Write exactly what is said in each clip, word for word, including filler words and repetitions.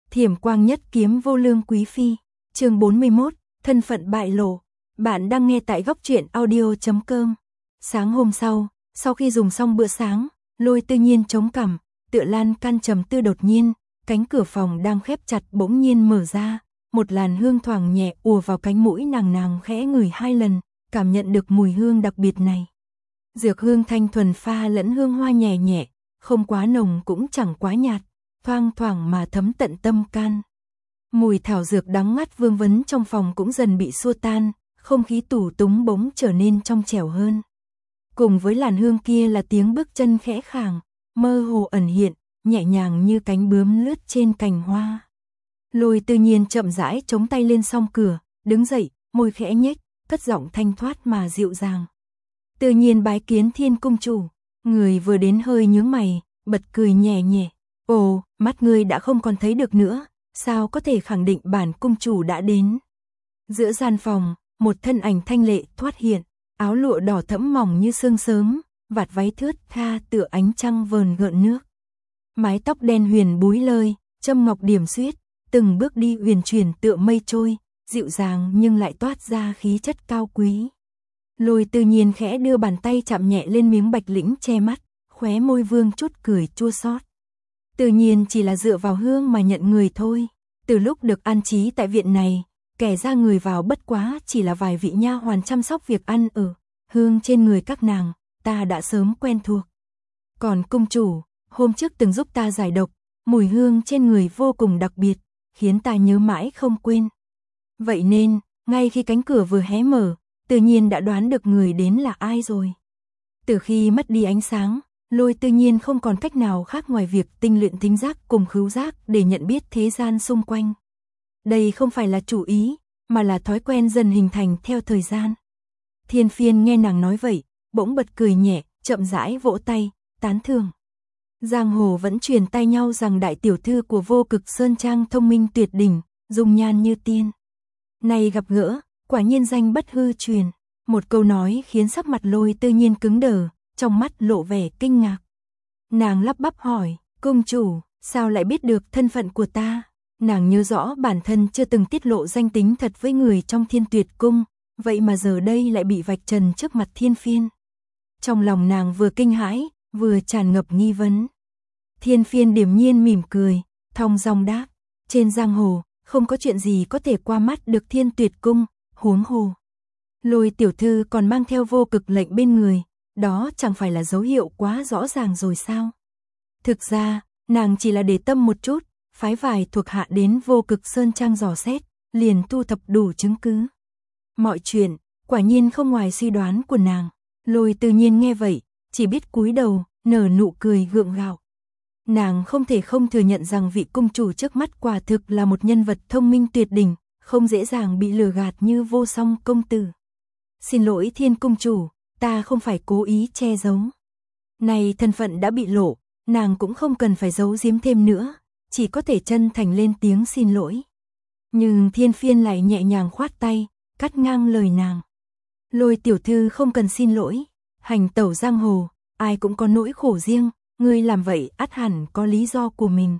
Thiểm quang nhất kiếm vô lương quý phi, chương bốn mươi mốt, thân phận bại lộ. Bạn đang nghe tại góc truyện audio chấm com. Sáng hôm sau, sau khi dùng xong bữa sáng, Lôi Tư Nhiên chống cằm, tựa lan can trầm tư đột nhiên, cánh cửa phòng đang khép chặt bỗng nhiên mở ra, một làn hương thoảng nhẹ ùa vào cánh mũi nàng nàng khẽ ngửi hai lần, cảm nhận được mùi hương đặc biệt này. Dược hương thanh thuần pha lẫn hương hoa nhẹ nhẹ, không quá nồng cũng chẳng quá nhạt, thoang thoảng mà thấm tận tâm can. Mùi thảo dược đắng ngắt vương vấn trong phòng cũng dần bị xua tan, không khí tủ túng bỗng trở nên trong trẻo hơn. Cùng với làn hương kia là tiếng bước chân khẽ khàng, mơ hồ ẩn hiện, nhẹ nhàng như cánh bướm lướt trên cành hoa. Lôi Tư Nhiên chậm rãi chống tay lên song cửa, đứng dậy, môi khẽ nhếch, cất giọng thanh thoát mà dịu dàng. Tự nhiên bái kiến Thiên cung chủ. Người vừa đến hơi nhướng mày, bật cười nhẹ nhẹ. Ồ, mắt ngươi đã không còn thấy được nữa, sao có thể khẳng định bản cung chủ đã đến. Giữa gian phòng, một thân ảnh thanh lệ thoát hiện, áo lụa đỏ thẫm mỏng như sương sớm, vạt váy thướt tha tựa ánh trăng vờn gợn nước. Mái tóc đen huyền búi lơi, châm ngọc điểm xuyết, từng bước đi huyền chuyển tựa mây trôi, dịu dàng nhưng lại toát ra khí chất cao quý. Lôi Tư Nhiên khẽ đưa bàn tay chạm nhẹ lên miếng bạch lĩnh che mắt, khóe môi vương chút cười chua xót. Tự nhiên chỉ là dựa vào hương mà nhận người thôi. Từ lúc được an trí tại viện này, kẻ ra người vào bất quá chỉ là vài vị nha hoàn chăm sóc việc ăn ở. Hương trên người các nàng, ta đã sớm quen thuộc. Còn cung chủ, hôm trước từng giúp ta giải độc, mùi hương trên người vô cùng đặc biệt, khiến ta nhớ mãi không quên. Vậy nên, ngay khi cánh cửa vừa hé mở, Tự nhiên đã đoán được người đến là ai rồi. Từ khi mất đi ánh sáng, Lôi Tư Nhiên không còn cách nào khác ngoài việc tinh luyện thính giác cùng khứu giác để nhận biết thế gian xung quanh. Đây không phải là chủ ý, mà là thói quen dần hình thành theo thời gian. Thiên Phiên nghe nàng nói vậy, bỗng bật cười nhẹ, chậm rãi vỗ tay, tán thưởng. Giang hồ vẫn truyền tay nhau rằng đại tiểu thư của Vô Cực Sơn Trang thông minh tuyệt đỉnh, dung nhan như tiên. Này gặp gỡ, quả nhiên danh bất hư truyền. Một câu nói khiến sắc mặt Lôi Tư Nhiên cứng đờ, trong mắt lộ vẻ kinh ngạc. Nàng lắp bắp hỏi, cung chủ, sao lại biết được thân phận của ta? Nàng nhớ rõ bản thân chưa từng tiết lộ danh tính thật với người trong Thiên Tuyệt Cung, vậy mà giờ đây lại bị vạch trần trước mặt Thiên Phiên. Trong lòng nàng vừa kinh hãi, vừa tràn ngập nghi vấn. Thiên Phiên điềm nhiên mỉm cười, thong dong đáp, trên giang hồ, không có chuyện gì có thể qua mắt được Thiên Tuyệt Cung, huống hồ. Lôi tiểu thư còn mang theo vô cực lệnh bên người, đó chẳng phải là dấu hiệu quá rõ ràng rồi sao? Thực ra, nàng chỉ là để tâm một chút, phái vài thuộc hạ đến Vô Cực Sơn Trang dò xét, liền thu thập đủ chứng cứ. Mọi chuyện, quả nhiên không ngoài suy đoán của nàng. Lôi Tư Nhiên nghe vậy, chỉ biết cúi đầu, nở nụ cười gượng gạo. Nàng không thể không thừa nhận rằng vị cung chủ trước mắt quả thực là một nhân vật thông minh tuyệt đỉnh, không dễ dàng bị lừa gạt như Vô Song công tử. Xin lỗi Thiên cung chủ, ta không phải cố ý che giấu. Này thân phận đã bị lộ, nàng cũng không cần phải giấu giếm thêm nữa, chỉ có thể chân thành lên tiếng xin lỗi. Nhưng Thiên Phiên lại nhẹ nhàng khoát tay, cắt ngang lời nàng. Lôi tiểu thư không cần xin lỗi, hành tẩu giang hồ, ai cũng có nỗi khổ riêng, ngươi làm vậy ắt hẳn có lý do của mình.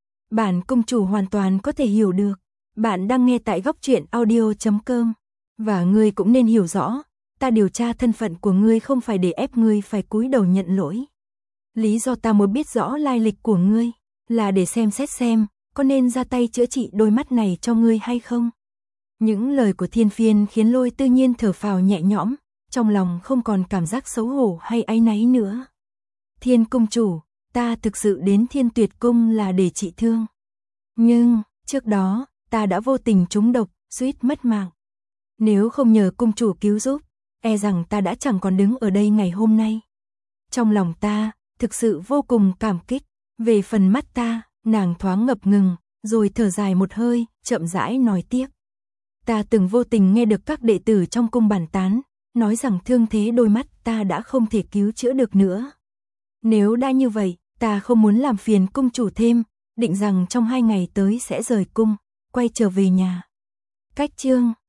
Bản cung chủ hoàn toàn có thể hiểu được. Bạn đang nghe tại góc truyện audio chấm com. Và ngươi cũng nên hiểu rõ, ta điều tra thân phận của ngươi không phải để ép ngươi phải cúi đầu nhận lỗi. Lý do ta muốn biết rõ lai lịch của ngươi, là để xem xét xem, có nên ra tay chữa trị đôi mắt này cho ngươi hay không. Những lời của Thiên Phiên khiến Lôi Tư Nhiên thở phào nhẹ nhõm, trong lòng không còn cảm giác xấu hổ hay áy náy nữa. Thiên cung chủ, ta thực sự đến Thiên Tuyệt Cung là để trị thương. Nhưng, trước đó, ta đã vô tình trúng độc, suýt mất mạng. Nếu không nhờ cung chủ cứu giúp, e rằng ta đã chẳng còn đứng ở đây ngày hôm nay. Trong lòng ta, thực sự vô cùng cảm kích. Về phần mắt ta, nàng thoáng ngập ngừng, rồi thở dài một hơi, chậm rãi nói tiếp. Ta từng vô tình nghe được các đệ tử trong cung bàn tán, nói rằng thương thế đôi mắt ta đã không thể cứu chữa được nữa. Nếu đã như vậy, ta không muốn làm phiền cung chủ thêm, định rằng trong hai ngày tới sẽ rời cung, quay trở về nhà. Cách chương